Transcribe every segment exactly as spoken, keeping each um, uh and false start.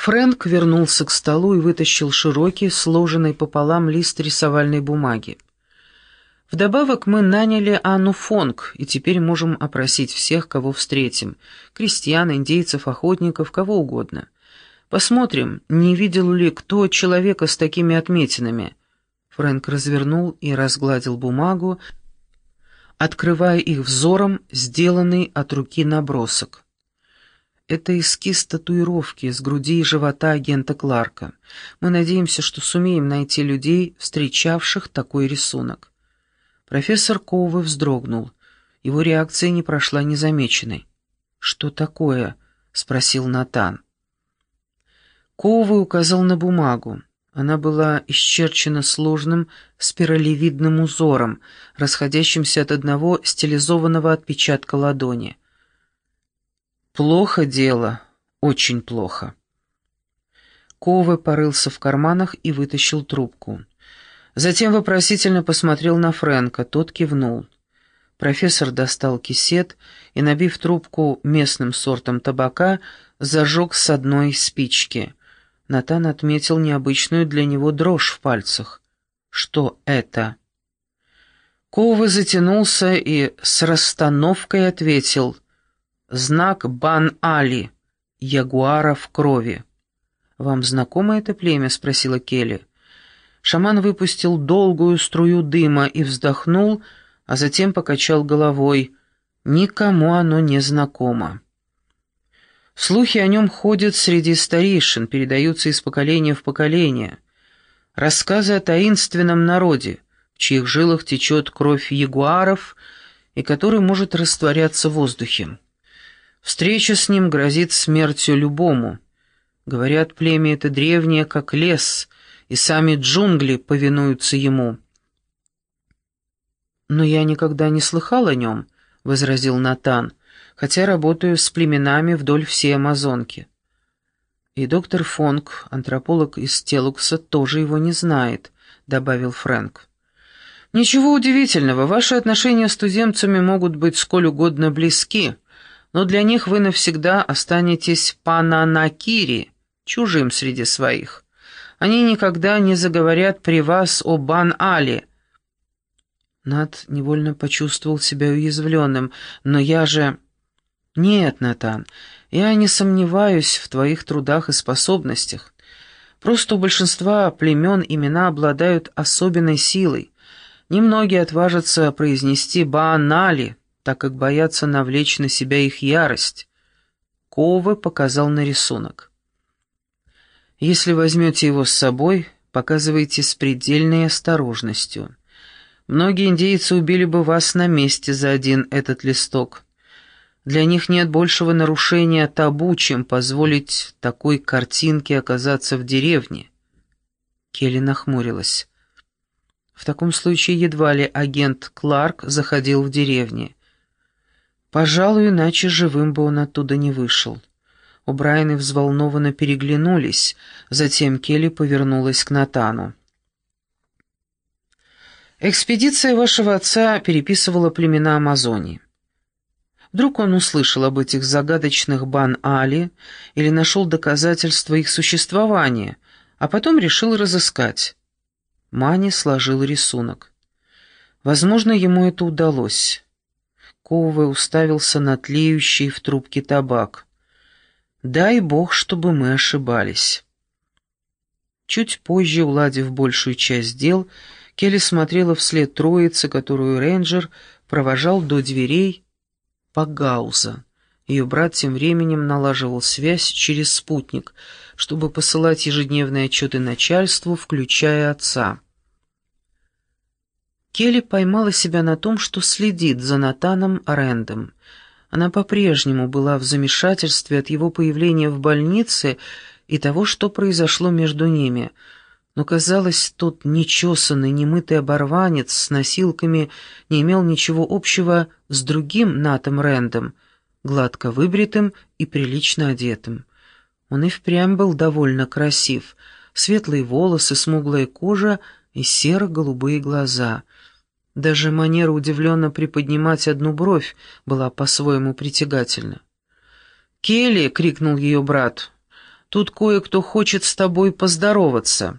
Фрэнк вернулся к столу и вытащил широкий, сложенный пополам лист рисовальной бумаги. Вдобавок мы наняли Анну Фонг, и теперь можем опросить всех, кого встретим. Крестьян, индейцев, охотников, кого угодно. Посмотрим, не видел ли кто человека с такими отметинами. Фрэнк развернул и разгладил бумагу, открывая их взором сделанный от руки набросок. Это эскиз татуировки с груди и живота агента Кларка. Мы надеемся, что сумеем найти людей, встречавших такой рисунок. Профессор Коуве вздрогнул. Его реакция не прошла незамеченной. «Что такое?» — спросил Натан. Коуве указал на бумагу. Она была исчерчена сложным спиралевидным узором, расходящимся от одного стилизованного отпечатка ладони. «Плохо дело, очень плохо». Коуве порылся в карманах и вытащил трубку. Затем вопросительно посмотрел на Фрэнка, тот кивнул. Профессор достал кисет и, набив трубку местным сортом табака, зажег с одной спички. Натан отметил необычную для него дрожь в пальцах. «Что это?» Коуве затянулся и с расстановкой ответил: «Знак Бан-Али, ягуара в крови». «Вам знакомо это племя?» — спросила Келли. Шаман выпустил долгую струю дыма и вздохнул, а затем покачал головой. «Никому оно не знакомо». Слухи о нем ходят среди старейшин, передаются из поколения в поколение. Рассказы о таинственном народе, в чьих жилах течет кровь ягуаров и который может растворяться в воздухе. Встреча с ним грозит смертью любому. Говорят, племя это древнее, как лес, и сами джунгли повинуются ему. «Но я никогда не слыхал о нем», — возразил Натан, «хотя работаю с племенами вдоль всей Амазонки». «И доктор Фонг, антрополог из Телукса, тоже его не знает», — добавил Фрэнк. «Ничего удивительного, ваши отношения с туземцами могут быть сколь угодно близки, но для них вы навсегда останетесь пананакири, чужим среди своих. Они никогда не заговорят при вас о Бан-Али». Нат невольно почувствовал себя уязвленным. «Но я же...» «Нет, Натан, я не сомневаюсь в твоих трудах и способностях. Просто у большинства племен имена обладают особенной силой. Немногие отважатся произнести Бан-Али, так как боятся навлечь на себя их ярость». Коуве показал на рисунок. «Если возьмете его с собой, показывайте с предельной осторожностью. Многие индейцы убили бы вас на месте за один этот листок. Для них нет большего нарушения табу, чем позволить такой картинке оказаться в деревне». Келли нахмурилась. В таком случае едва ли агент Кларк заходил в деревни. Пожалуй, иначе живым бы он оттуда не вышел. О'Брайены взволнованно переглянулись, затем Келли повернулась к Натану. «Экспедиция вашего отца переписывала племена Амазонии. Вдруг он услышал об этих загадочных Бан-Али или нашел доказательства их существования, а потом решил разыскать». Мани сложил рисунок. Возможно, ему это удалось. Коуве уставился на тлеющий в трубке табак. «Дай бог, чтобы мы ошибались». Чуть позже, уладив большую часть дел, Келли смотрела вслед троице, которую рейнджер провожал до дверей Пагауза. Ее брат тем временем налаживал связь через спутник, чтобы посылать ежедневные отчеты начальству, включая отца. Келли поймала себя на том, что следит за Натаном Рэндом. Она по-прежнему была в замешательстве от его появления в больнице и того, что произошло между ними. Но, казалось, тот нечесанный, немытый оборванец с носилками не имел ничего общего с другим Натом Рэндом, гладко выбритым и прилично одетым. Он и впрямь был довольно красив. Светлые волосы, смуглая кожа и серо-голубые глаза. Даже манера удивленно приподнимать одну бровь была по-своему притягательна. «Келли!» — крикнул ее брат. Тут кое-кто хочет с тобой поздороваться».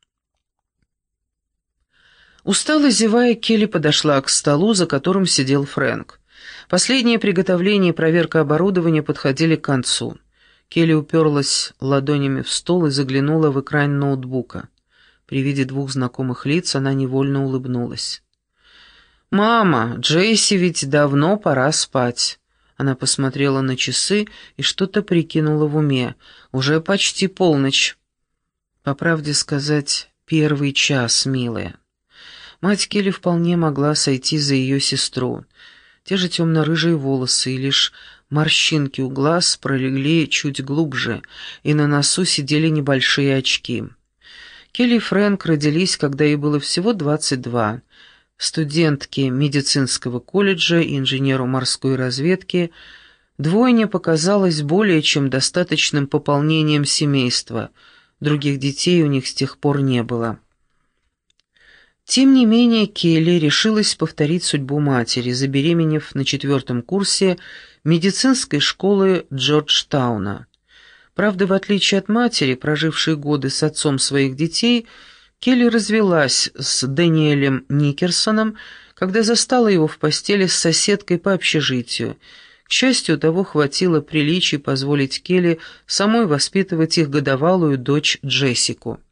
Устало зевая, Келли подошла к столу, за которым сидел Фрэнк. Последние приготовления и проверка оборудования подходили к концу. Келли уперлась ладонями в стол и заглянула в экран ноутбука. При виде двух знакомых лиц она невольно улыбнулась. «Мама, Джейси ведь давно пора спать». Она посмотрела на часы и что-то прикинула в уме. «Уже почти полночь». По правде сказать, первый час, милая. Мать Келли вполне могла сойти за ее сестру. Те же темно-рыжие волосы, и лишь морщинки у глаз пролегли чуть глубже, и на носу сидели небольшие очки. Келли и Фрэнк родились, когда ей было всего двадцать два. Студентке медицинского колледжа и инженеру морской разведки двойня показалась более чем достаточным пополнением семейства. Других детей у них с тех пор не было. Тем не менее, Келли решилась повторить судьбу матери, забеременев на четвертом курсе медицинской школы Джорджтауна. Правда, в отличие от матери, прожившей годы с отцом своих детей, Келли развелась с Дэниелем Никерсоном, когда застала его в постели с соседкой по общежитию. К счастью, того хватило приличий позволить Келли самой воспитывать их годовалую дочь Джессику.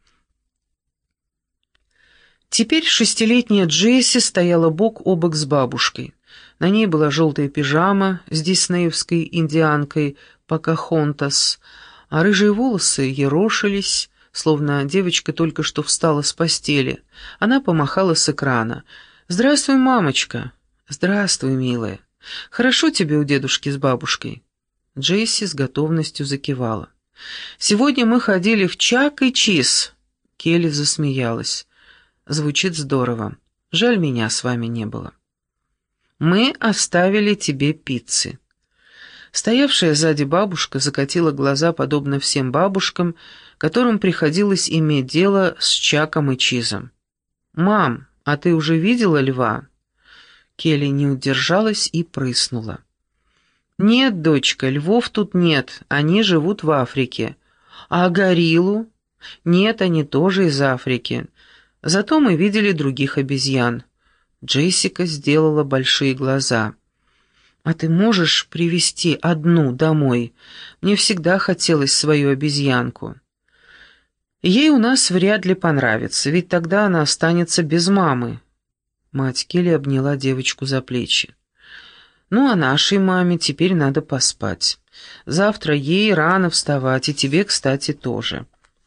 Теперь шестилетняя Джесси стояла бок о бок с бабушкой. На ней была желтая пижама с диснеевской индианкой Покахонтас, а рыжие волосы ерошились, словно девочка только что встала с постели. Она помахала с экрана. «Здравствуй, мамочка!» «Здравствуй, милая! Хорошо тебе у дедушки с бабушкой?» Джесси с готовностью закивала. «Сегодня мы ходили в Чак и Чиз!» Келли засмеялась. «Звучит здорово. Жаль, меня с вами не было». «Мы оставили тебе пиццы». Стоявшая сзади бабушка закатила глаза, подобно всем бабушкам, которым приходилось иметь дело с Чаком и Чизом. «Мам, а ты уже видела льва?» Келли не удержалась и прыснула. «Нет, дочка, львов тут нет, они живут в Африке. А гориллу? Нет, они тоже из Африки. Зато мы видели других обезьян». Джессика сделала большие глаза. «А ты можешь привезти одну домой? Мне всегда хотелось свою обезьянку». «Ей у нас вряд ли понравится, ведь тогда она останется без мамы». Мать Келли обняла девочку за плечи. «Ну, а нашей маме теперь надо поспать. Завтра ей рано вставать, и тебе, кстати, тоже».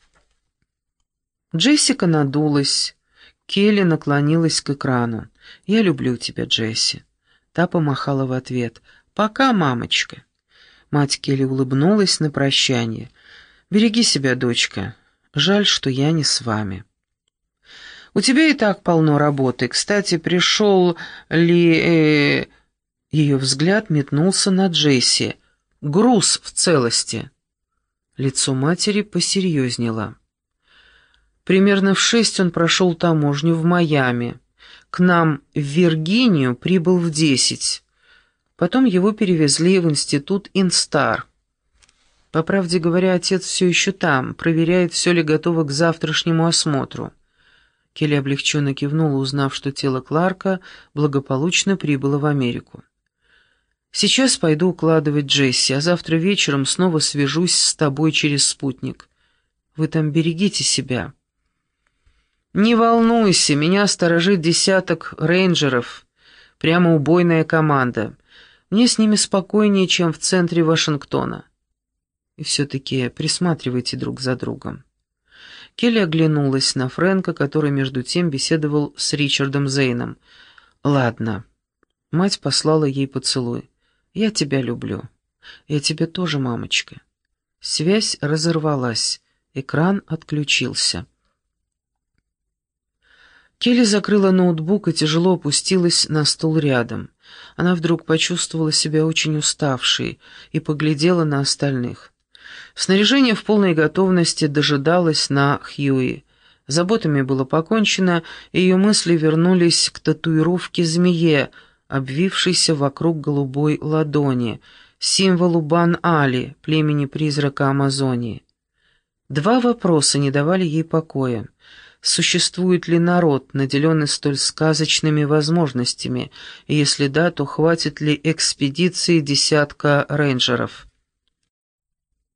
Джессика надулась. Келли наклонилась к экрану. «Я люблю тебя, Джесси». Та помахала в ответ. «Пока, мамочка». Мать Келли улыбнулась на прощание. «Береги себя, дочка. Жаль, что я не с вами». «У тебя и так полно работы. Кстати, пришел ли...» э... Ее взгляд метнулся на Джесси. «Груз в целости». Лицо матери посерьезнело. Примерно в шесть он прошел таможню в Майами. К нам в Виргинию прибыл в десять. Потом его перевезли в институт Инстар. По правде говоря, отец все еще там, проверяет, все ли готово к завтрашнему осмотру. Келли облегченно кивнула, узнав, что тело Кларка благополучно прибыло в Америку. «Сейчас пойду укладывать Джесси, а завтра вечером снова свяжусь с тобой через спутник. Вы там берегите себя». «Не волнуйся, меня сторожит десяток рейнджеров. Прямо убойная команда. Мне с ними спокойнее, чем в центре Вашингтона. И все-таки присматривайте друг за другом». Келли оглянулась на Фрэнка, который между тем беседовал с Ричардом Зейном. «Ладно». Мать послала ей поцелуй. «Я тебя люблю. Я тебя тоже, мамочка». Связь разорвалась. Экран отключился. Келли закрыла ноутбук и тяжело опустилась на стул рядом. Она вдруг почувствовала себя очень уставшей и поглядела на остальных. Снаряжение в полной готовности дожидалось на Хьюи. Заботами было покончено, и ее мысли вернулись к татуировке змее, обвившейся вокруг голубой ладони, символу Бан-Али, племени призрака Амазонии. Два вопроса не давали ей покоя. Существует ли народ, наделенный столь сказочными возможностями, и если да, то хватит ли экспедиции десятка рейнджеров?